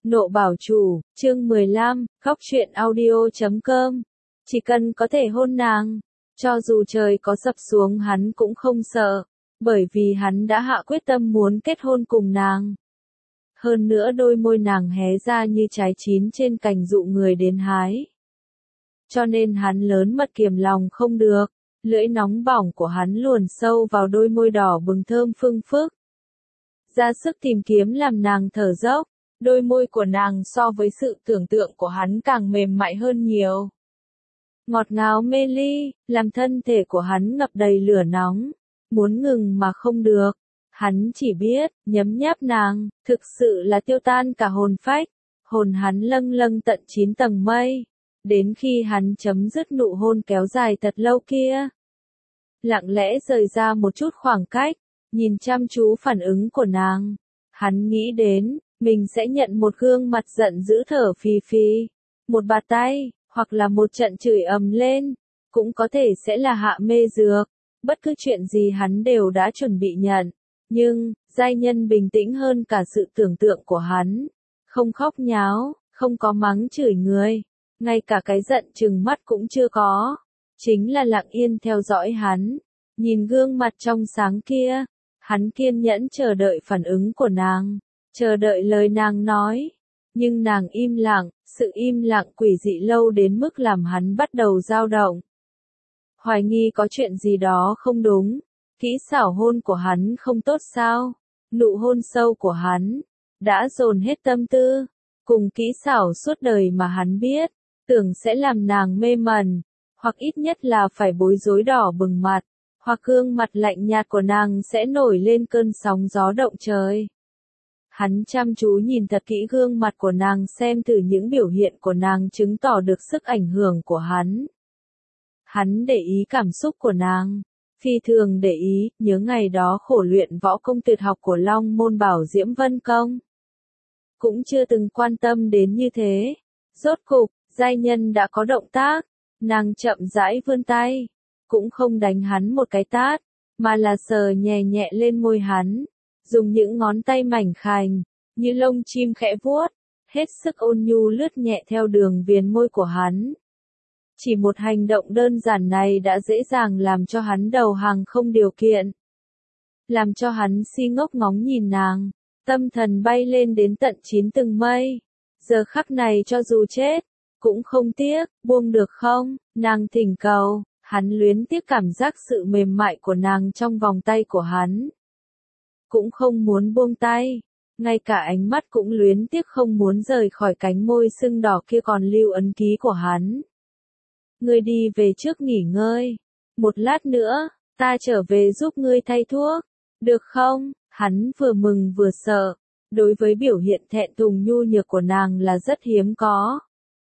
Nộ bảo chủ, chương 15, khóc chuyện audio.com. Chỉ cần có thể hôn nàng, cho dù trời có sập xuống hắn cũng không sợ, bởi vì hắn đã hạ quyết tâm muốn kết hôn cùng nàng. Hơn nữa đôi môi nàng hé ra như trái chín trên cành dụ người đến hái. Cho nên hắn lớn mật kiềm lòng không được, lưỡi nóng bỏng của hắn luồn sâu vào đôi môi đỏ bừng thơm phưng phức. Ra sức tìm kiếm làm nàng thở dốc. Đôi môi của nàng so với sự tưởng tượng của hắn càng mềm mại hơn nhiều. Ngọt ngào mê ly, làm thân thể của hắn ngập đầy lửa nóng, muốn ngừng mà không được. Hắn chỉ biết, nhấm nháp nàng, thực sự là tiêu tan cả hồn phách, hồn hắn lâng lâng tận 9 tầng mây, đến khi hắn chấm dứt nụ hôn kéo dài thật lâu kia. Lặng lẽ rời ra một chút khoảng cách, nhìn chăm chú phản ứng của nàng, hắn nghĩ đến, mình sẽ nhận một gương mặt giận dữ thở phì phì, một bạt tay, hoặc là một trận chửi ầm lên, cũng có thể sẽ là hạ mê dược, bất cứ chuyện gì hắn đều đã chuẩn bị nhận. Nhưng, giai nhân bình tĩnh hơn cả sự tưởng tượng của hắn, không khóc nháo, không có mắng chửi người, ngay cả cái giận trừng mắt cũng chưa có, chính là lặng yên theo dõi hắn, nhìn gương mặt trong sáng kia, hắn kiên nhẫn chờ đợi phản ứng của nàng. Chờ đợi lời nàng nói, nhưng nàng im lặng, sự im lặng quỷ dị lâu đến mức làm hắn bắt đầu dao động. Hoài nghi có chuyện gì đó không đúng, kỹ xảo hôn của hắn không tốt sao, nụ hôn sâu của hắn, đã dồn hết tâm tư, cùng kỹ xảo suốt đời mà hắn biết, tưởng sẽ làm nàng mê mẩn, hoặc ít nhất là phải bối rối đỏ bừng mặt, hoặc gương mặt lạnh nhạt của nàng sẽ nổi lên cơn sóng gió động trời. Hắn chăm chú nhìn thật kỹ gương mặt của nàng xem thử những biểu hiện của nàng chứng tỏ được sức ảnh hưởng của hắn. Hắn để ý cảm xúc của nàng, phi thường để ý, nhớ ngày đó khổ luyện võ công tuyệt học của Long Môn Bảo Diễm Vân Công. Cũng chưa từng quan tâm đến như thế. Rốt cục, giai nhân đã có động tác, nàng chậm rãi vươn tay, cũng không đánh hắn một cái tát, mà là sờ nhẹ nhẹ lên môi hắn. Dùng những ngón tay mảnh khảnh, như lông chim khẽ vuốt, hết sức ôn nhu lướt nhẹ theo đường viền môi của hắn. Chỉ một hành động đơn giản này đã dễ dàng làm cho hắn đầu hàng không điều kiện. Làm cho hắn si ngốc ngóng nhìn nàng, tâm thần bay lên đến tận 9 tầng mây. Giờ khắc này cho dù chết, cũng không tiếc, buông được không, nàng thỉnh cầu, hắn luyến tiếc cảm giác sự mềm mại của nàng trong vòng tay của hắn. Cũng không muốn buông tay, ngay cả ánh mắt cũng luyến tiếc không muốn rời khỏi cánh môi sưng đỏ kia còn lưu ấn ký của hắn. Ngươi đi về trước nghỉ ngơi, một lát nữa, ta trở về giúp ngươi thay thuốc, được không? Hắn vừa mừng vừa sợ, đối với biểu hiện thẹn thùng nhu nhược của nàng là rất hiếm có.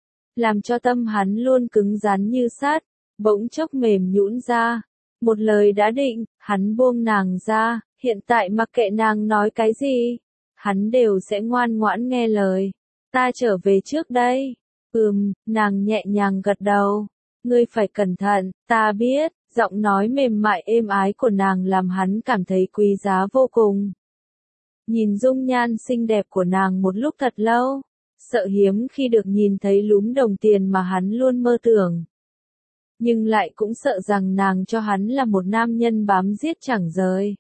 Làm cho tâm hắn luôn cứng rắn như sắt, bỗng chốc mềm nhũn ra. Một lời đã định, hắn buông nàng ra, hiện tại mặc kệ nàng nói cái gì, hắn đều sẽ ngoan ngoãn nghe lời. Ta trở về trước đây. Nàng nhẹ nhàng gật đầu. Ngươi phải cẩn thận, ta biết, giọng nói mềm mại êm ái của nàng làm hắn cảm thấy quý giá vô cùng. Nhìn dung nhan xinh đẹp của nàng một lúc thật lâu, sợ hiếm khi được nhìn thấy lúm đồng tiền mà hắn luôn mơ tưởng. Nhưng lại cũng sợ rằng nàng cho hắn là một nam nhân bám giết chẳng rời.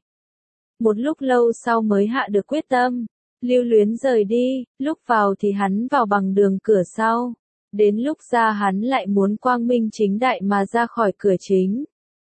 Một lúc lâu sau mới hạ được quyết tâm, lưu luyến rời đi, lúc vào thì hắn vào bằng đường cửa sau, đến lúc ra hắn lại muốn quang minh chính đại mà ra khỏi cửa chính.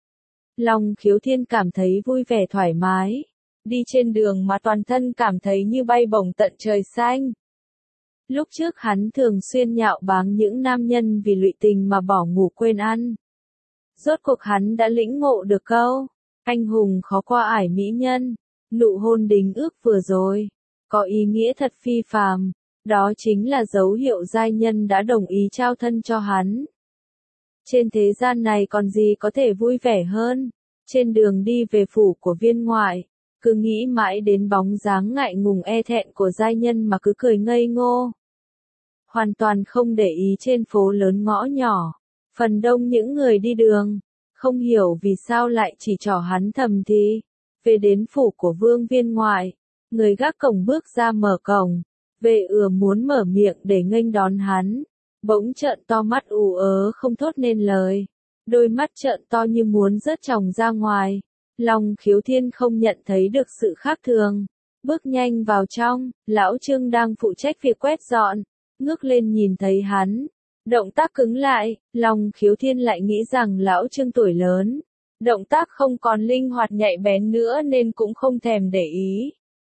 Long Khiếu Thiên cảm thấy vui vẻ thoải mái, đi trên đường mà toàn thân cảm thấy như bay bổng tận trời xanh. Lúc trước hắn thường xuyên nhạo báng những nam nhân vì lụy tình mà bỏ ngủ quên ăn. Rốt cuộc hắn đã lĩnh ngộ được câu, anh hùng khó qua ải mỹ nhân, nụ hôn đính ước vừa rồi, có ý nghĩa thật phi phàm, đó chính là dấu hiệu giai nhân đã đồng ý trao thân cho hắn. Trên thế gian này còn gì có thể vui vẻ hơn, trên đường đi về phủ của viên ngoại, cứ nghĩ mãi đến bóng dáng ngại ngùng e thẹn của giai nhân mà cứ cười ngây ngô. Hoàn toàn không để ý trên phố lớn ngõ nhỏ. Phần đông những người đi đường, không hiểu vì sao lại chỉ trỏ hắn thầm thì. Về đến phủ của vương viên ngoại, người gác cổng bước ra mở cổng, Vệ ừa muốn mở miệng để nghênh đón hắn, bỗng trợn to mắt ù ớ không thốt nên lời. Đôi mắt trợn to như muốn rớt tròng ra ngoài. Long Khiếu Thiên không nhận thấy được sự khác thường. Bước nhanh vào trong, lão Trương đang phụ trách việc quét dọn. Ngước lên nhìn thấy hắn. Động tác cứng lại, Long Khiếu Thiên lại nghĩ rằng lão Trương tuổi lớn. Động tác không còn linh hoạt nhạy bén nữa nên cũng không thèm để ý.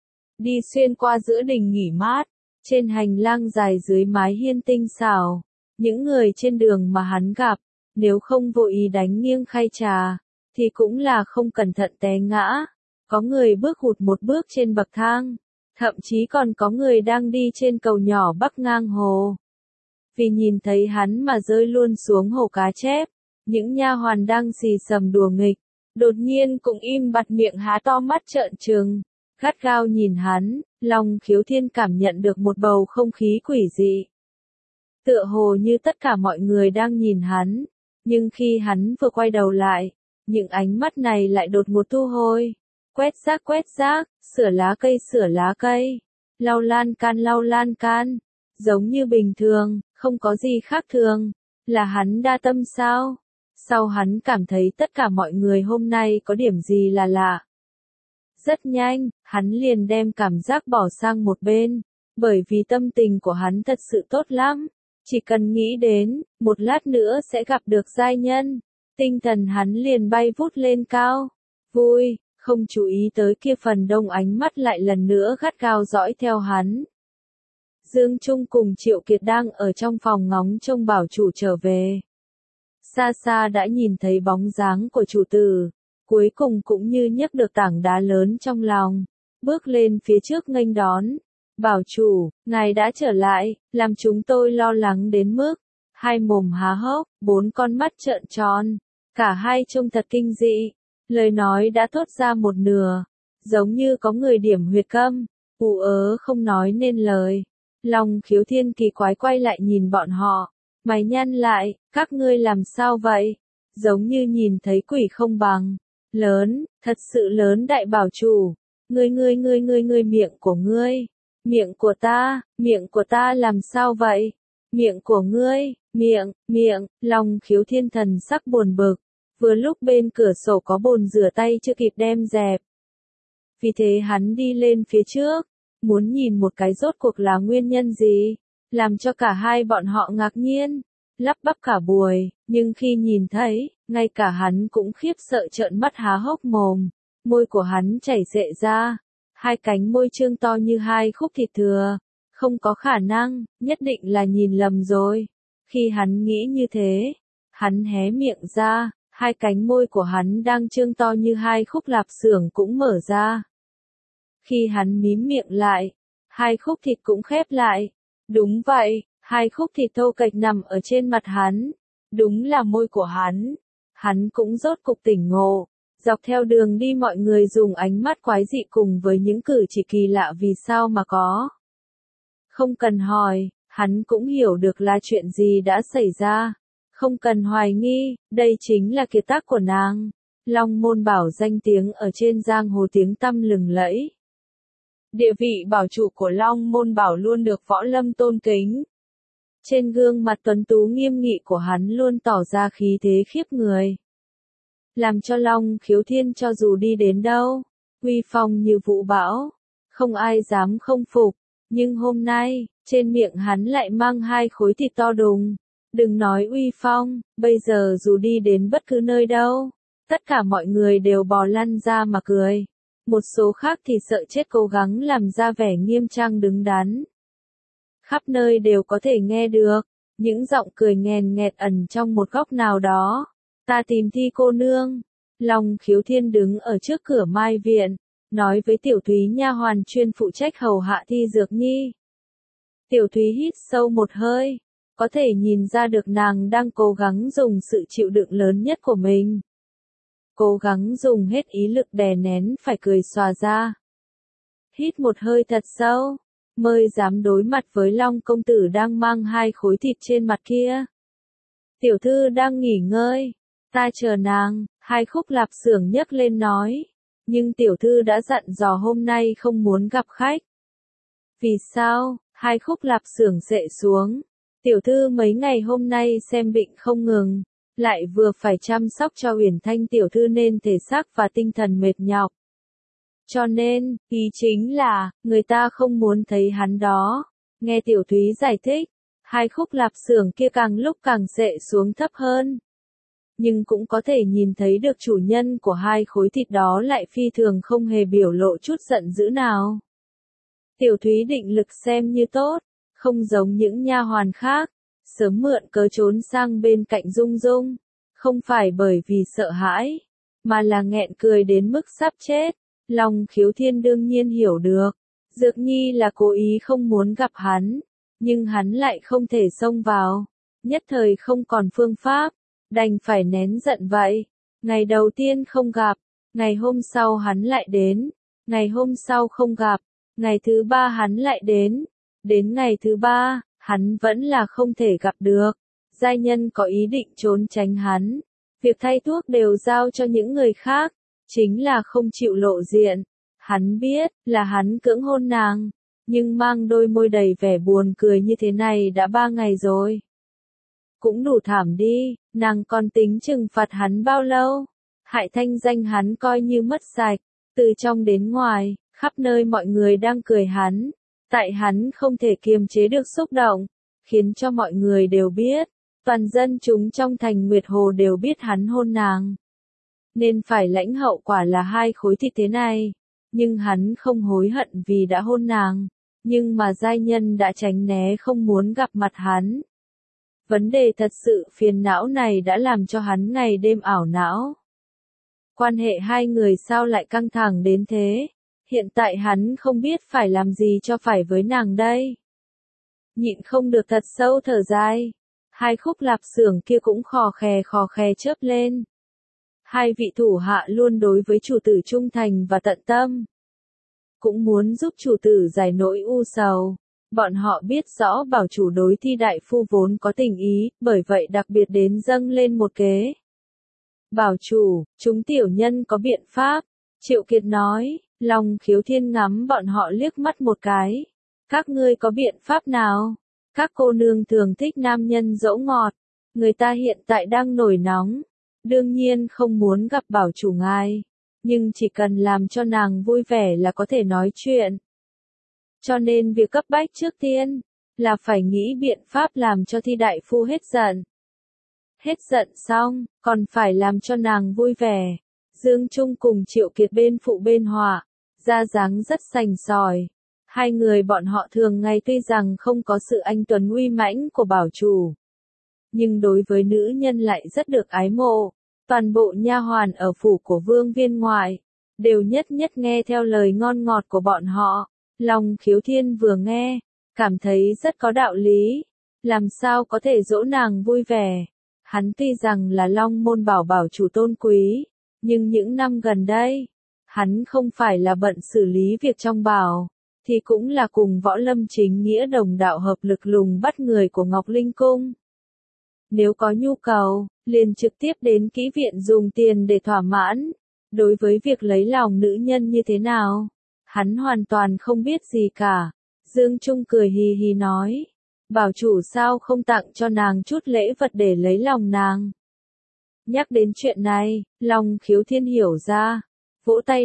Đi xuyên qua giữa đình nghỉ mát, trên hành lang dài dưới mái hiên tinh xảo. Những người trên đường mà hắn gặp, nếu không vô ý đánh nghiêng khay trà, thì cũng là không cẩn thận té ngã. Có người bước hụt một bước trên bậc thang, thậm chí còn có người đang đi trên cầu nhỏ bắc ngang hồ. Vì nhìn thấy hắn mà rơi luôn xuống hồ cá chép, những nha hoàn đang xì xầm đùa nghịch, đột nhiên cũng im bặt miệng há to mắt trợn trừng, gắt gao nhìn hắn. Long Khiếu Thiên cảm nhận được một bầu không khí quỷ dị. Tựa hồ như tất cả mọi người đang nhìn hắn, nhưng khi hắn vừa quay đầu lại, những ánh mắt này lại đột ngột thu hồi. Quét rác, sửa lá cây, lau lan can, giống như bình thường, không có gì khác thường. Là hắn đa tâm sao? Sao hắn cảm thấy tất cả mọi người hôm nay có điểm gì là lạ? Rất nhanh, hắn liền đem cảm giác bỏ sang một bên, bởi vì tâm tình của hắn thật sự tốt lắm. Chỉ cần nghĩ đến, một lát nữa sẽ gặp được giai nhân, tinh thần hắn liền bay vút lên cao. Vui, không chú ý tới kia phần đông ánh mắt lại lần nữa gắt gao dõi theo hắn. Dương Trung cùng Triệu Kiệt đang ở trong phòng ngóng trông bảo chủ trở về. Xa xa đã nhìn thấy bóng dáng của chủ tử, cuối cùng cũng như nhấc được tảng đá lớn trong lòng, bước lên phía trước nghênh đón. Bảo chủ, ngài đã trở lại, làm chúng tôi lo lắng đến mức hai mồm há hốc, bốn con mắt trợn tròn, cả hai trông thật kinh dị. Lời nói đã thốt ra một nửa, giống như có người điểm huyệt câm, ù ớ không nói nên lời. Long Khiếu Thiên kỳ quái quay lại nhìn bọn họ, mày nhăn lại, các ngươi làm sao vậy? Giống như nhìn thấy quỷ không bằng. Lớn, thật sự lớn đại bảo chủ. Ngươi miệng của ngươi. Miệng của ta làm sao vậy? Miệng của ngươi, miệng, Long Khiếu Thiên thần sắc buồn bực. Vừa lúc bên cửa sổ có bồn rửa tay chưa kịp đem dẹp. Vì thế hắn đi lên phía trước, muốn nhìn một cái rốt cuộc là nguyên nhân gì, làm cho cả hai bọn họ ngạc nhiên, lắp bắp cả buổi, nhưng khi nhìn thấy, ngay cả hắn cũng khiếp sợ trợn mắt há hốc mồm, môi của hắn chảy rệ ra, hai cánh môi trương to như hai khúc thịt thừa, không có khả năng, nhất định là nhìn lầm rồi. Khi hắn nghĩ như thế, hắn hé miệng ra, hai cánh môi của hắn đang trương to như hai khúc lạp xưởng cũng mở ra. Khi hắn mím miệng lại, hai khúc thịt cũng khép lại. Đúng vậy, hai khúc thịt thô kệch nằm ở trên mặt hắn. Đúng là môi của hắn. Hắn cũng rốt cục tỉnh ngộ. Dọc theo đường đi mọi người dùng ánh mắt quái dị cùng với những cử chỉ kỳ lạ vì sao mà có. Không cần hỏi, hắn cũng hiểu được là chuyện gì đã xảy ra. Không cần hoài nghi, đây chính là kiệt tác của nàng. Long Môn Bảo danh tiếng ở trên giang hồ tiếng tăm lừng lẫy. Địa vị bảo chủ của Long Môn Bảo luôn được võ lâm tôn kính. Trên gương mặt tuấn tú nghiêm nghị của hắn luôn tỏ ra khí thế khiếp người. Làm cho Long Khiếu Thiên cho dù đi đến đâu, uy phong như vũ bão, không ai dám không phục. Nhưng hôm nay, trên miệng hắn lại mang hai khối thịt to đùng. Đừng nói uy phong, bây giờ dù đi đến bất cứ nơi đâu, tất cả mọi người đều bò lăn ra mà cười. Một số khác thì sợ chết cố gắng làm ra vẻ nghiêm trang đứng đắn. Khắp nơi đều có thể nghe được, những giọng cười nghèn nghẹt ẩn trong một góc nào đó. Ta tìm Thi cô nương. Long Khiếu Thiên đứng ở trước cửa Mai viện, nói với Tiểu Thúy nha hoàn chuyên phụ trách hầu hạ Thi Dược Nhi. Tiểu Thúy hít sâu một hơi, có thể nhìn ra được nàng đang cố gắng dùng sự chịu đựng lớn nhất của mình. Cố gắng dùng hết ý lực đè nén phải cười xòa ra. Hít một hơi thật sâu, mới dám đối mặt với Long công tử đang mang hai khối thịt trên mặt kia. Tiểu thư đang nghỉ ngơi, ta chờ nàng, hai khúc lạp xưởng nhấc lên nói. Nhưng tiểu thư đã dặn dò hôm nay không muốn gặp khách. Vì sao? Hai khúc lạp xưởng xệ xuống. Tiểu thư mấy ngày hôm nay xem bệnh không ngừng, lại vừa phải chăm sóc cho Uyển Thanh tiểu thư nên thể xác và tinh thần mệt nhọc. Cho nên, ý chính là, người ta không muốn thấy hắn đó. Nghe Tiểu Thúy giải thích, hai khúc lạp xưởng kia càng lúc càng xệ xuống thấp hơn. Nhưng cũng có thể nhìn thấy được chủ nhân của hai khối thịt đó lại phi thường không hề biểu lộ chút giận dữ nào. Tiểu Thúy định lực xem như tốt, không giống những nha hoàn khác, sớm mượn cớ trốn sang bên cạnh Dung Dung, không phải bởi vì sợ hãi, mà là nghẹn cười đến mức sắp chết. Long Khiếu Thiên đương nhiên hiểu được, Dược Nhi là cố ý không muốn gặp hắn, nhưng hắn lại không thể xông vào, nhất thời không còn phương pháp, đành phải nén giận vậy. Ngày đầu tiên không gặp, ngày hôm sau hắn lại đến, ngày hôm sau không gặp, ngày thứ ba hắn lại đến ngày thứ ba, hắn vẫn là không thể gặp được. Giai nhân có ý định trốn tránh hắn, việc thay thuốc đều giao cho những người khác, chính là không chịu lộ diện. Hắn biết là hắn cưỡng hôn nàng, nhưng mang đôi môi đầy vẻ buồn cười như thế này đã 3 ngày rồi. Cũng đủ thảm đi, nàng còn tính trừng phạt hắn bao lâu? Hại thanh danh hắn coi như mất sạch, từ trong đến ngoài, khắp nơi mọi người đang cười hắn. Tại hắn không thể kiềm chế được xúc động, khiến cho mọi người đều biết, toàn dân chúng trong thành Nguyệt Hồ đều biết hắn hôn nàng. Nên phải lãnh hậu quả là hai khối thịt thế này, nhưng hắn không hối hận vì đã hôn nàng, nhưng mà giai nhân đã tránh né không muốn gặp mặt hắn. Vấn đề thật sự phiền não này đã làm cho hắn ngày đêm ảo não. Quan hệ hai người sao lại căng thẳng đến thế? Hiện tại hắn không biết phải làm gì cho phải với nàng đây. Nhịn không được thật sâu thở dài. Hai khúc lạp xưởng kia cũng khò khè chớp lên. Hai vị thủ hạ luôn đối với chủ tử trung thành và tận tâm. Cũng muốn giúp chủ tử giải nỗi u sầu. Bọn họ biết rõ bảo chủ đối Thi đại phu vốn có tình ý, bởi vậy đặc biệt đến dâng lên một kế. Bảo chủ, chúng tiểu nhân có biện pháp. Triệu Kiệt nói. Long Khiếu Thiên ngắm bọn họ liếc mắt một cái. Các ngươi có biện pháp nào? Các cô nương thường thích nam nhân dỗ ngọt. Người ta hiện tại đang nổi nóng. Đương nhiên không muốn gặp bảo chủ ngài. Nhưng chỉ cần làm cho nàng vui vẻ là có thể nói chuyện. Cho nên việc cấp bách trước tiên, là phải nghĩ biện pháp làm cho Thi đại phu hết giận. Hết giận xong, còn phải làm cho nàng vui vẻ. Dương Trung cùng Triệu Kiệt bên phụ bên họa, ra dáng rất sành sỏi. Hai người bọn họ thường ngày tuy rằng không có sự anh tuấn uy mãnh của bảo chủ, nhưng đối với nữ nhân lại rất được ái mộ. Toàn bộ nha hoàn ở phủ của Vương Viên ngoại, đều nhất nghe theo lời ngon ngọt của bọn họ. Long Khiếu Thiên vừa nghe, cảm thấy rất có đạo lý. Làm sao có thể dỗ nàng vui vẻ? Hắn tuy rằng là Long môn bảo chủ tôn quý, nhưng những năm gần đây, hắn không phải là bận xử lý việc trong bảo, thì cũng là cùng Võ Lâm chính nghĩa đồng đạo hợp lực lùng bắt người của Ngọc Linh Cung. Nếu có nhu cầu, liền trực tiếp đến kỹ viện dùng tiền để thỏa mãn. Đối với việc lấy lòng nữ nhân như thế nào, hắn hoàn toàn không biết gì cả. Dương Trung cười hì hì nói, bảo chủ sao không tặng cho nàng chút lễ vật để lấy lòng nàng. Nhắc đến chuyện này, Long Khiếu Thiên hiểu ra, vỗ tay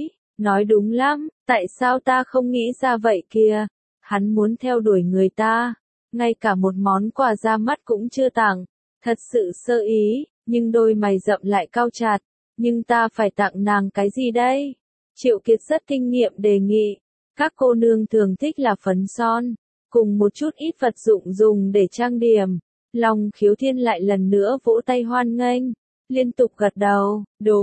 nói đúng lắm, tại sao ta không nghĩ ra vậy kia. Hắn muốn theo đuổi người ta, ngay cả một món quà ra mắt cũng chưa tặng, thật sự sơ ý, nhưng đôi mày rậm lại cau chặt, nhưng ta phải tặng nàng cái gì đây? Triệu Kiệt rất kinh nghiệm đề nghị, các cô nương thường thích là phấn son, cùng một chút ít vật dụng dùng để trang điểm. Long Khiếu Thiên lại lần nữa vỗ tay hoan nghênh, liên tục gật đầu,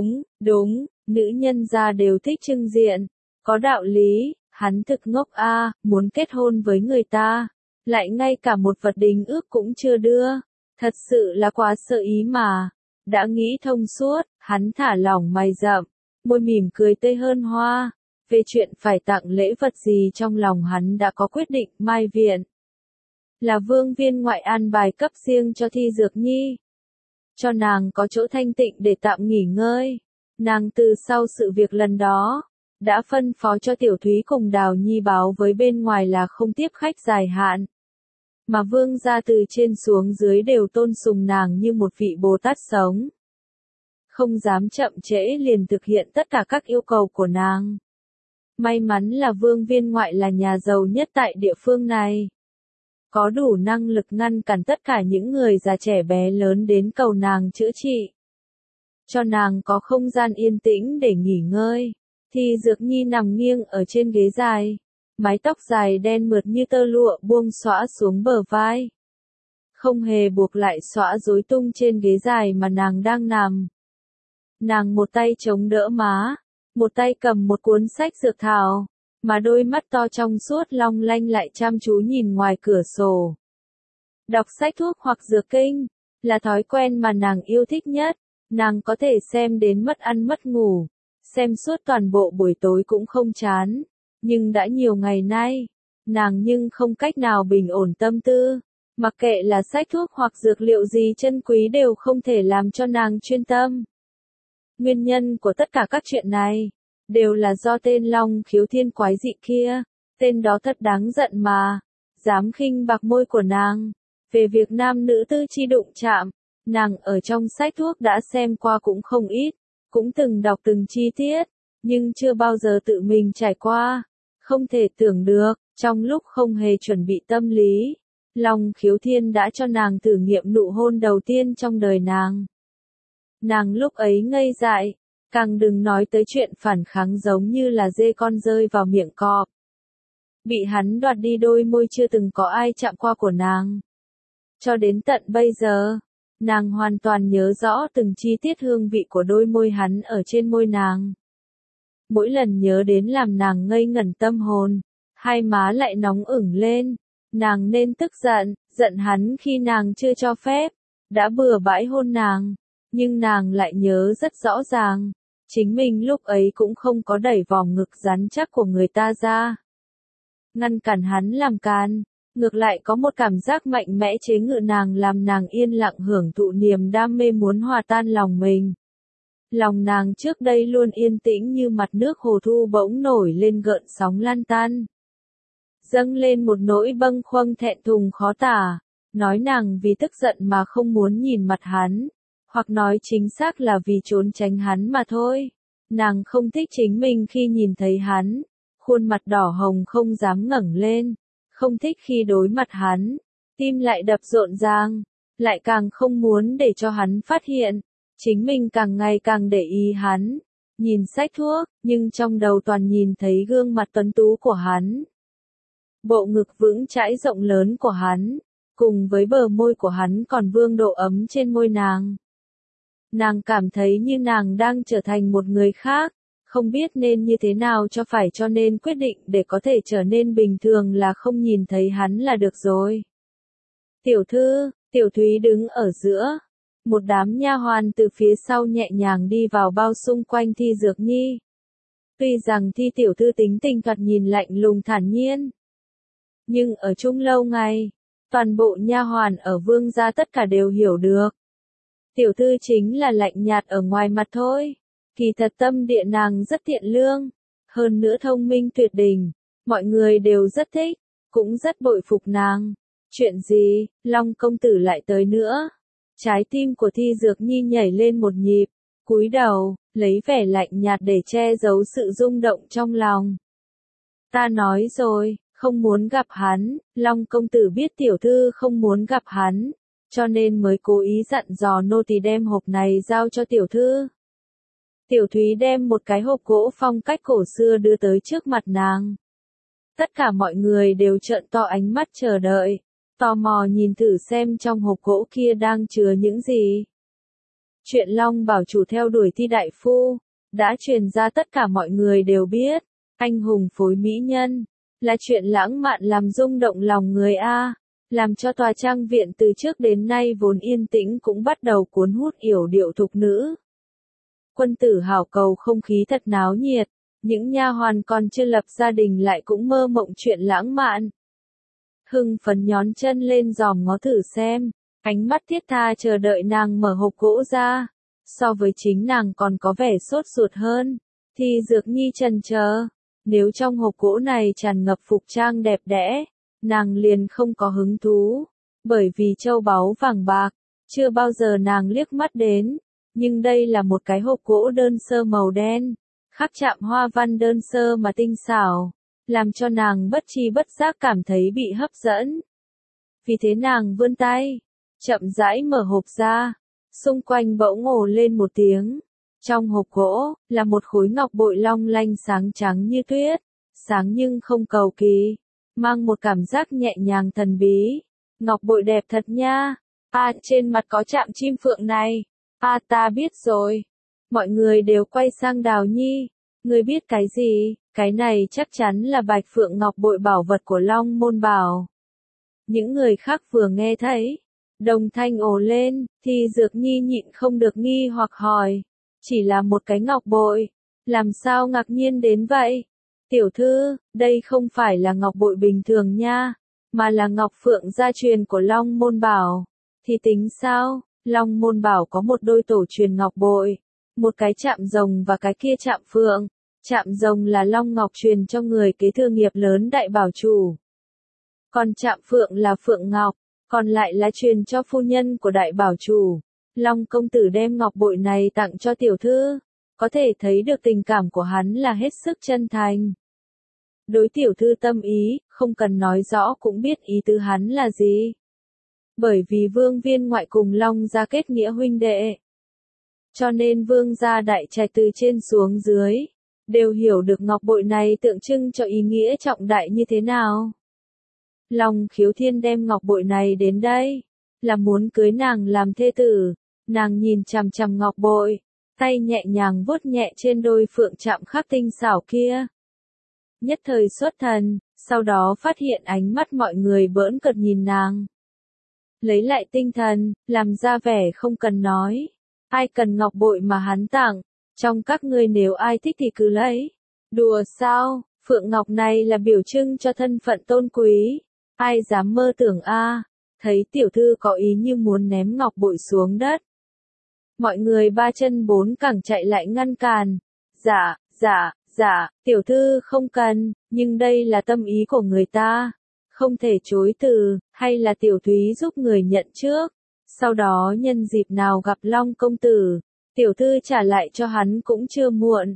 đúng, nữ nhân gia đều thích trưng diện, có đạo lý, hắn thực ngốc a, muốn kết hôn với người ta, lại ngay cả một vật đính ước cũng chưa đưa, thật sự là quá sợ ý mà. Đã nghĩ thông suốt, hắn thả lỏng mày rậm, môi mỉm cười tươi hơn hoa. Về chuyện phải tặng lễ vật gì trong lòng hắn đã có quyết định. Mai viện là Vương Viên ngoại an bài cấp riêng cho Thi Dược Nhi, cho nàng có chỗ thanh tịnh để tạm nghỉ ngơi. Nàng từ sau sự việc lần đó, đã phân phó cho Tiểu Thúy cùng Đào Nhi báo với bên ngoài là không tiếp khách dài hạn. Mà vương gia từ trên xuống dưới đều tôn sùng nàng như một vị Bồ Tát sống. Không dám chậm trễ liền thực hiện tất cả các yêu cầu của nàng. May mắn là Vương Viên Ngoại là nhà giàu nhất tại địa phương này. Có đủ năng lực ngăn cản tất cả những người già trẻ bé lớn đến cầu nàng chữa trị. Cho nàng có không gian yên tĩnh để nghỉ ngơi. Thì Dược Nhi nằm nghiêng ở trên ghế dài. Mái tóc dài đen mượt như tơ lụa buông xõa xuống bờ vai. Không hề buộc lại xõa rối tung trên ghế dài mà nàng đang nằm. Nàng một tay chống đỡ má, một tay cầm một cuốn sách dược thảo, mà đôi mắt to trong suốt long lanh lại chăm chú nhìn ngoài cửa sổ. Đọc sách thuốc hoặc dược kinh, là thói quen mà nàng yêu thích nhất, nàng có thể xem đến mất ăn mất ngủ, xem suốt toàn bộ buổi tối cũng không chán, nhưng đã nhiều ngày nay, nàng nhưng không cách nào bình ổn tâm tư, mặc kệ là sách thuốc hoặc dược liệu gì chân quý đều không thể làm cho nàng chuyên tâm. Nguyên nhân của tất cả các chuyện này, đều là do tên Long Khiếu Thiên quái dị kia, tên đó thật đáng giận mà, dám khinh bạc môi của nàng. Về việc nam nữ tư chi đụng chạm, nàng ở trong sách thuốc đã xem qua cũng không ít, cũng từng đọc từng chi tiết, nhưng chưa bao giờ tự mình trải qua. Không thể tưởng được, trong lúc không hề chuẩn bị tâm lý, Long Khiếu Thiên đã cho nàng thử nghiệm nụ hôn đầu tiên trong đời nàng. Nàng lúc ấy ngây dại, càng đừng nói tới chuyện phản kháng giống như là dê con rơi vào miệng cọp. Bị hắn đoạt đi đôi môi chưa từng có ai chạm qua của nàng. Cho đến tận bây giờ, nàng hoàn toàn nhớ rõ từng chi tiết hương vị của đôi môi hắn ở trên môi nàng. Mỗi lần nhớ đến làm nàng ngây ngẩn tâm hồn, hai má lại nóng ửng lên, nàng nên tức giận, giận hắn khi nàng chưa cho phép, đã bừa bãi hôn nàng. Nhưng nàng lại nhớ rất rõ ràng, chính mình lúc ấy cũng không có đẩy vòng ngực rắn chắc của người ta ra. Ngăn cản hắn làm càn, ngược lại có một cảm giác mạnh mẽ chế ngự nàng làm nàng yên lặng hưởng thụ niềm đam mê muốn hòa tan lòng mình. Lòng nàng trước đây luôn yên tĩnh như mặt nước hồ thu bỗng nổi lên gợn sóng lan tan. Dâng lên một nỗi bâng khuâng thẹn thùng khó tả, nói nàng vì tức giận mà không muốn nhìn mặt hắn. Hoặc nói chính xác là vì trốn tránh hắn mà thôi. Nàng không thích chính mình khi nhìn thấy hắn, khuôn mặt đỏ hồng không dám ngẩng lên, không thích khi đối mặt hắn, tim lại đập rộn ràng, lại càng không muốn để cho hắn phát hiện, chính mình càng ngày càng để ý hắn, nhìn sách thuốc, nhưng trong đầu toàn nhìn thấy gương mặt tuấn tú của hắn. Bộ ngực vững chãi rộng lớn của hắn, cùng với bờ môi của hắn còn vương độ ấm trên môi nàng. Nàng cảm thấy như nàng đang trở thành một người khác, không biết nên như thế nào cho phải cho nên quyết định để có thể trở nên bình thường là không nhìn thấy hắn là được rồi. Tiểu thư, Tiểu Thúy đứng ở giữa, một đám nha hoàn từ phía sau nhẹ nhàng đi vào bao xung quanh Thi Dược Nhi. Tuy rằng Thi tiểu thư tính tình thoạt nhìn lạnh lùng thản nhiên, nhưng ở chung lâu ngày, toàn bộ nha hoàn ở Vương gia tất cả đều hiểu được. Tiểu thư chính là lạnh nhạt ở ngoài mặt thôi, kỳ thật tâm địa nàng rất thiện lương, hơn nữa thông minh tuyệt đỉnh, mọi người đều rất thích, cũng rất bội phục nàng. Chuyện gì, Long công tử lại tới nữa? Trái tim của Thi Dược Nhi nhảy lên một nhịp, cúi đầu, lấy vẻ lạnh nhạt để che giấu sự rung động trong lòng. Ta nói rồi, không muốn gặp hắn, Long công tử biết tiểu thư không muốn gặp hắn, cho nên mới cố ý dặn dò nô tỳ đem hộp này giao cho tiểu thư. Tiểu Thúy đem một cái hộp gỗ phong cách cổ xưa đưa tới trước mặt nàng. Tất cả mọi người đều trợn to ánh mắt chờ đợi, tò mò nhìn thử xem trong hộp gỗ kia đang chứa những gì. Chuyện Long bảo chủ theo đuổi Thi đại phu, đã truyền ra tất cả mọi người đều biết, anh hùng phối mỹ nhân, là chuyện lãng mạn làm rung động lòng người a. Làm cho tòa trang viện từ trước đến nay vốn yên tĩnh cũng bắt đầu cuốn hút yểu điệu thục nữ. Quân tử hào cầu không khí thật náo nhiệt, những nha hoàn còn chưa lập gia đình lại cũng mơ mộng chuyện lãng mạn. Hưng phấn nhón chân lên dòm ngó thử xem, ánh mắt thiết tha chờ đợi nàng mở hộp gỗ ra, so với chính nàng còn có vẻ sốt ruột hơn. Thi Dược Nhi chần chờ, nếu trong hộp gỗ này tràn ngập phục trang đẹp đẽ, nàng liền không có hứng thú, bởi vì châu báu vàng bạc, chưa bao giờ nàng liếc mắt đến, nhưng đây là một cái hộp gỗ đơn sơ màu đen, khắc chạm hoa văn đơn sơ mà tinh xảo, làm cho nàng bất tri bất giác cảm thấy bị hấp dẫn. Vì thế nàng vươn tay, chậm rãi mở hộp ra, xung quanh bỗng ồ lên một tiếng. Trong hộp gỗ, là một khối ngọc bội long lanh sáng trắng như tuyết, sáng nhưng không cầu kỳ, mang một cảm giác nhẹ nhàng thần bí. Ngọc bội đẹp thật nha, trên mặt có chạm chim phượng này, ta biết rồi. Mọi người đều quay sang Đào Nhi, ngươi biết cái gì, cái này chắc chắn là Bạch Phượng Ngọc bội bảo vật của Long Môn Bảo. Những người khác vừa nghe thấy, đồng thanh ồ lên, thì Dược Nhi nhịn không được nghi hoặc hỏi. Chỉ là một cái ngọc bội, làm sao ngạc nhiên đến vậy? Tiểu thư, đây không phải là ngọc bội bình thường nha, mà là ngọc phượng gia truyền của Long Môn Bảo. Thì tính sao? Long Môn Bảo có một đôi tổ truyền ngọc bội, một cái chạm rồng và cái kia chạm phượng. Chạm rồng là Long Ngọc truyền cho người kế thừa nghiệp lớn đại bảo chủ. Còn chạm phượng là Phượng Ngọc, còn lại là truyền cho phu nhân của đại bảo chủ. Long công tử đem ngọc bội này tặng cho tiểu thư, có thể thấy được tình cảm của hắn là hết sức chân thành. Đối tiểu thư tâm ý, không cần nói rõ cũng biết ý tứ hắn là gì. Bởi vì Vương Viên ngoại cùng Long gia kết nghĩa huynh đệ, cho nên Vương gia đại trạch từ trên xuống dưới, đều hiểu được ngọc bội này tượng trưng cho ý nghĩa trọng đại như thế nào. Long Khiếu Thiên đem ngọc bội này đến đây, là muốn cưới nàng làm thê tử. Nàng nhìn chằm chằm ngọc bội, tay nhẹ nhàng vuốt nhẹ trên đôi phượng chạm khắc tinh xảo kia. Nhất thời xuất thần, sau đó phát hiện ánh mắt mọi người bỡn cợt nhìn nàng. Lấy lại tinh thần, làm ra vẻ không cần nói. Ai cần ngọc bội mà hắn tặng, trong các ngươi nếu ai thích thì cứ lấy. Đùa sao, phượng ngọc này là biểu trưng cho thân phận tôn quý. Ai dám mơ tưởng thấy tiểu thư có ý như muốn ném ngọc bội xuống đất. Mọi người ba chân bốn cẳng chạy lại ngăn cản. Dạ, tiểu thư không cần, nhưng đây là tâm ý của người ta. Không thể chối từ, hay là tiểu thúy giúp người nhận trước. Sau đó nhân dịp nào gặp Long công tử, tiểu thư trả lại cho hắn cũng chưa muộn.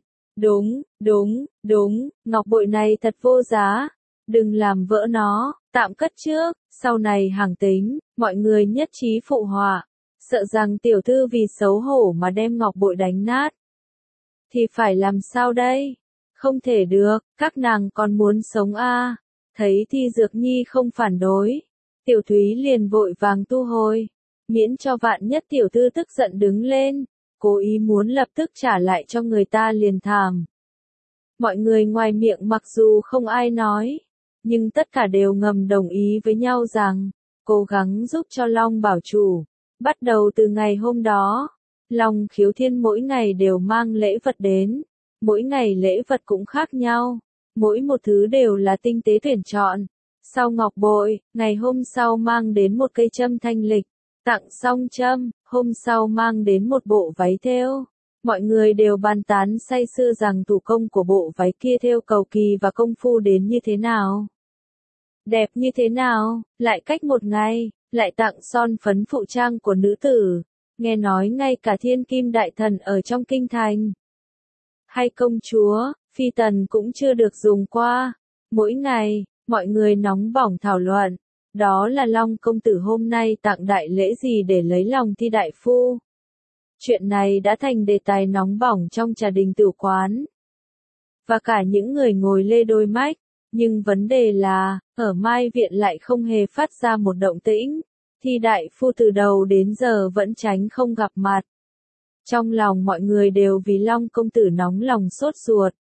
Đúng, ngọc bội này thật vô giá. Đừng làm vỡ nó, tạm cất trước, sau này hàng tính, mọi người nhất trí phụ họa. Sợ rằng tiểu thư vì xấu hổ mà đem ngọc bội đánh nát. Thì phải làm sao đây? Không thể được, các nàng còn muốn sống Thấy Thi Dược Nhi không phản đối, tiểu thúy liền vội vàng thu hồi, miễn cho vạn nhất tiểu thư tức giận đứng lên, cố ý muốn lập tức trả lại cho người ta liền thảm. Mọi người ngoài miệng mặc dù không ai nói, nhưng tất cả đều ngầm đồng ý với nhau rằng, cố gắng giúp cho Long bảo chủ. Bắt đầu từ ngày hôm đó, Long Khiếu Thiên mỗi ngày đều mang lễ vật đến, mỗi ngày lễ vật cũng khác nhau, mỗi một thứ đều là tinh tế tuyển chọn. Sau ngọc bội, ngày hôm sau mang đến một cây châm thanh lịch, tặng xong châm, hôm sau mang đến một bộ váy thêu. Mọi người đều bàn tán say sưa rằng thủ công của bộ váy kia thêu cầu kỳ và công phu đến như thế nào. Đẹp như thế nào, lại cách một ngày, lại tặng son phấn phụ trang của nữ tử, nghe nói ngay cả thiên kim đại thần ở trong kinh thành, hay công chúa, phi tần cũng chưa được dùng qua. Mỗi ngày, mọi người nóng bỏng thảo luận, đó là Long công tử hôm nay tặng đại lễ gì để lấy lòng Thi đại phu. Chuyện này đã thành đề tài nóng bỏng trong trà đình tử quán. Và cả những người ngồi lê đôi mách. Nhưng vấn đề là, ở Mai Viện lại không hề phát ra một động tĩnh. Thi đại phu từ đầu đến giờ vẫn tránh không gặp mặt. Trong lòng mọi người đều vì Long công tử nóng lòng sốt ruột.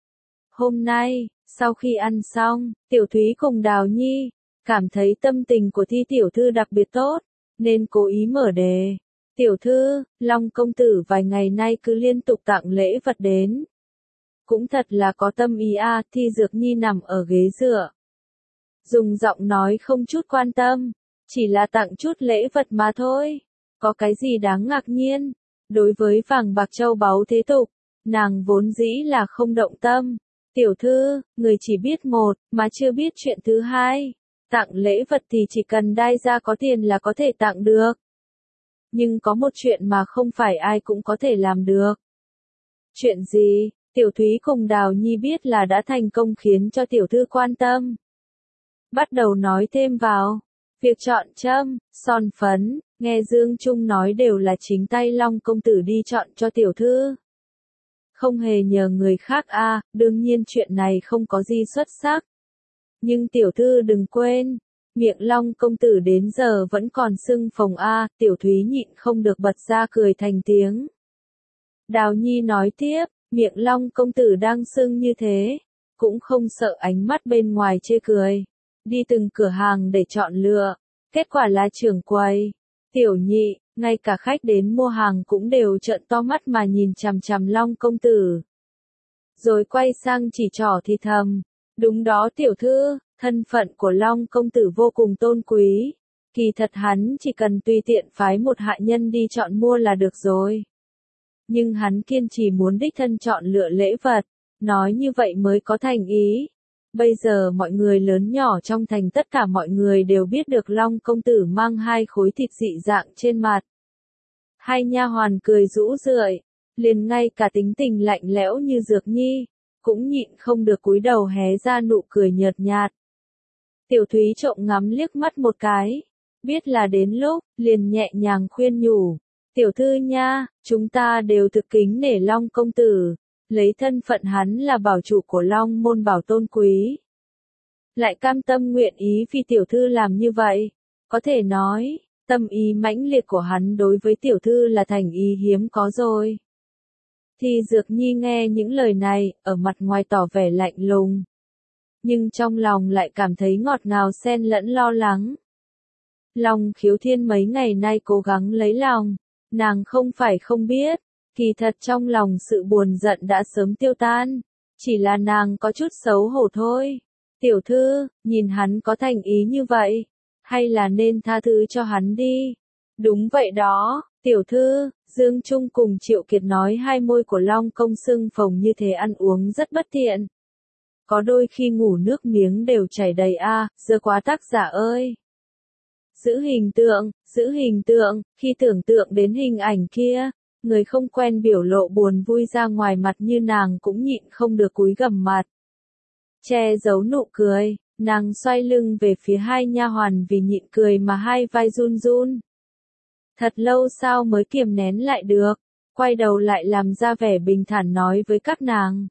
Hôm nay, sau khi ăn xong, Tiểu Thúy cùng Đào Nhi, cảm thấy tâm tình của Thi tiểu thư đặc biệt tốt, nên cố ý mở đề. Tiểu thư, Long công tử vài ngày nay cứ liên tục tặng lễ vật đến. Cũng thật là có tâm ý Thi Dược Nhi nằm ở ghế dựa, dùng giọng nói không chút quan tâm, chỉ là tặng chút lễ vật mà thôi, có cái gì đáng ngạc nhiên, đối với vàng bạc châu báu thế tục, Nàng vốn dĩ là không động tâm. Tiểu thư, người chỉ biết một, mà chưa biết chuyện thứ hai. Tặng lễ vật thì chỉ cần đai ra có tiền là có thể tặng được. Nhưng có một chuyện mà không phải ai cũng có thể làm được. Chuyện gì? Tiểu Thúy cùng Đào Nhi biết là đã thành công khiến cho tiểu thư quan tâm. Bắt đầu nói thêm vào. Việc chọn châm, son phấn, nghe Dương Trung nói đều là chính tay Long công tử đi chọn cho tiểu thư. Không hề nhờ người khác đương nhiên chuyện này không có gì xuất sắc. Nhưng tiểu thư đừng quên, miệng Long công tử đến giờ vẫn còn sưng phồng Tiểu Thúy nhịn không được bật ra cười thành tiếng. Đào Nhi nói tiếp, miệng Long công tử đang sưng như thế, cũng không sợ ánh mắt bên ngoài chê cười. Đi từng cửa hàng để chọn lựa, kết quả là trưởng quầy, Tiểu Nhị, ngay cả khách đến mua hàng cũng đều trợn to mắt mà nhìn chằm chằm Long công tử. Rồi quay sang chỉ trỏ thì thầm, đúng đó tiểu thư, thân phận của Long công tử vô cùng tôn quý. Kỳ thật hắn chỉ cần tùy tiện phái một hạ nhân đi chọn mua là được rồi. Nhưng hắn kiên trì muốn đích thân chọn lựa lễ vật, nói như vậy mới có thành ý. Bây giờ mọi người lớn nhỏ trong thành tất cả mọi người đều biết được Long công tử mang 2 khối thịt dị dạng trên mặt. 2 nha hoàn cười rũ rượi, liền ngay cả tính tình lạnh lẽo như Dược Nhi, cũng nhịn không được cúi đầu hé ra nụ cười nhợt nhạt. Tiểu Thúy trộm ngắm liếc mắt một cái, biết là đến lúc, liền nhẹ nhàng khuyên nhủ. Tiểu thư nha, chúng ta đều thực kính nể Long công tử, lấy thân phận hắn là bảo chủ của Long môn bảo tôn quý. Lại cam tâm nguyện ý vì tiểu thư làm như vậy, có thể nói, tâm ý mãnh liệt của hắn đối với tiểu thư là thành ý hiếm có rồi. Thì Dược Nhi nghe những lời này, ở mặt ngoài tỏ vẻ lạnh lùng. Nhưng trong lòng lại cảm thấy ngọt ngào xen lẫn lo lắng. Long Khiếu Thiên mấy ngày nay cố gắng lấy lòng, nàng không phải không biết, kỳ thật trong lòng sự buồn giận đã sớm tiêu tan, chỉ là nàng có chút xấu hổ thôi. Tiểu thư, nhìn hắn có thành ý như vậy, hay là nên tha thứ cho hắn đi. Đúng vậy đó, tiểu thư, Dương Trung cùng Triệu Kiệt nói 2 môi của Long công sưng phồng như thế ăn uống rất bất tiện. Có đôi khi ngủ nước miếng đều chảy đầy giờ quá tác giả ơi. Giữ hình tượng, khi tưởng tượng đến hình ảnh kia, người không quen biểu lộ buồn vui ra ngoài mặt như nàng cũng nhịn không được cúi gằm mặt. Che giấu nụ cười, nàng xoay lưng về phía 2 nha hoàn vì nhịn cười mà 2 vai run run. Thật lâu sau mới kiềm nén lại được, quay đầu lại làm ra vẻ bình thản nói với các nàng.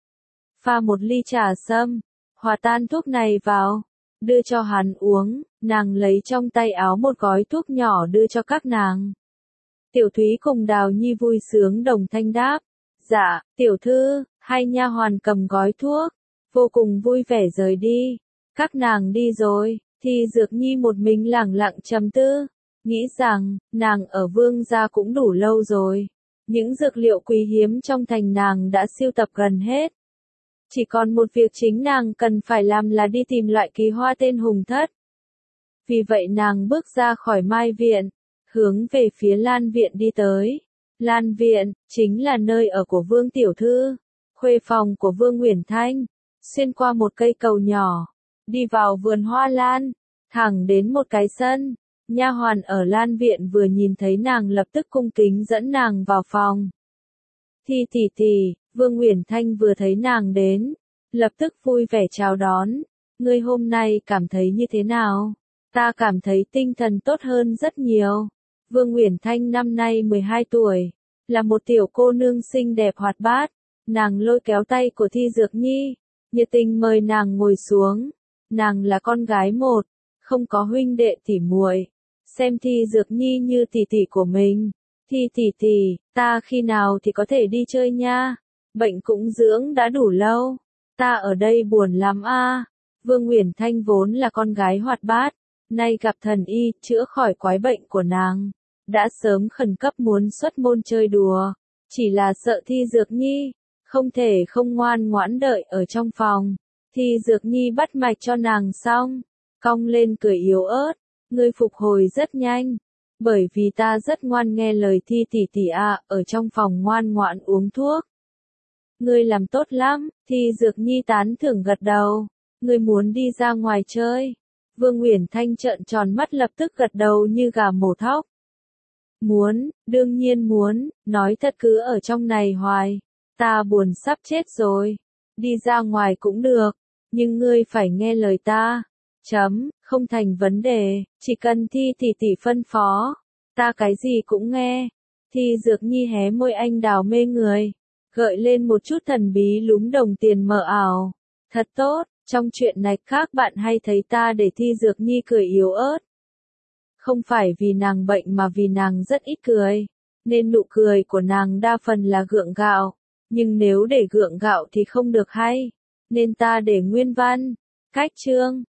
Pha một ly trà sâm, hòa tan thuốc này vào, đưa cho hắn uống, nàng lấy trong tay áo một gói thuốc nhỏ đưa cho các nàng. Tiểu Thúy cùng Đào Nhi vui sướng đồng thanh đáp, dạ, tiểu thư, 2 nha hoàn cầm gói thuốc, vô cùng vui vẻ rời đi. Các nàng đi rồi, thì Dược Nhi một mình lẳng lặng trầm tư, nghĩ rằng, nàng ở Vương gia cũng đủ lâu rồi. Những dược liệu quý hiếm trong thành nàng đã sưu tập gần hết. Chỉ còn một việc chính nàng cần phải làm là đi tìm loại kỳ hoa tên Hùng Thất. Vì vậy nàng bước ra khỏi Mai Viện, hướng về phía Lan Viện đi tới. Lan Viện, chính là nơi ở của Vương Tiểu Thư, khuê phòng của Vương Uyển Thanh, xuyên qua một cây cầu nhỏ, đi vào vườn hoa lan, thẳng đến một cái sân. Nha hoàn ở Lan Viện vừa nhìn thấy nàng lập tức cung kính dẫn nàng vào phòng. Thi tỷ, Vương Uyển Thanh vừa thấy nàng đến, lập tức vui vẻ chào đón. Ngươi hôm nay cảm thấy như thế nào? Ta cảm thấy tinh thần tốt hơn rất nhiều. Vương Uyển Thanh năm nay 12 tuổi, là một tiểu cô nương xinh đẹp hoạt bát. Nàng lôi kéo tay của Thi Dược Nhi, nhiệt tình mời nàng ngồi xuống. Nàng là con gái một, không có huynh đệ tỉ muội, xem Thi Dược Nhi như tỷ tỷ của mình. Thi tỷ, ta khi nào thì có thể đi chơi nha? Bệnh cũng dưỡng đã đủ lâu, ta ở đây buồn lắm Vương Uyển Thanh vốn là con gái hoạt bát, nay gặp thần y chữa khỏi quái bệnh của nàng, đã sớm khẩn cấp muốn xuất môn chơi đùa, chỉ là sợ Thi Dược Nhi, không thể không ngoan ngoãn đợi ở trong phòng. Thi Dược Nhi bắt mạch cho nàng xong, cong lên cười yếu ớt, ngươi phục hồi rất nhanh, bởi vì ta rất ngoan nghe lời Thi tỷ ở trong phòng ngoan ngoãn uống thuốc. Ngươi làm tốt lắm, Thi Dược Nhi tán thưởng gật đầu. Ngươi muốn đi ra ngoài chơi. Vương Uyển Thanh trợn tròn mắt lập tức gật đầu như gà mổ thóc. Muốn, đương nhiên muốn, nói thật cứ ở trong này hoài. Ta buồn sắp chết rồi. Đi ra ngoài cũng được, nhưng ngươi phải nghe lời ta. Không thành vấn đề, chỉ cần Thi tỷ tỷ phân phó. Ta cái gì cũng nghe. Thi Dược Nhi hé môi anh đào mê người, gợi lên một chút thần bí lúm đồng tiền mờ ảo. Thật tốt, trong chuyện này các bạn hay thấy ta để Thi Dược Nhi cười yếu ớt. Không phải vì nàng bệnh mà vì nàng rất ít cười, nên nụ cười của nàng đa phần là gượng gạo. Nhưng nếu để gượng gạo thì không được hay, nên ta để nguyên văn. Cách chương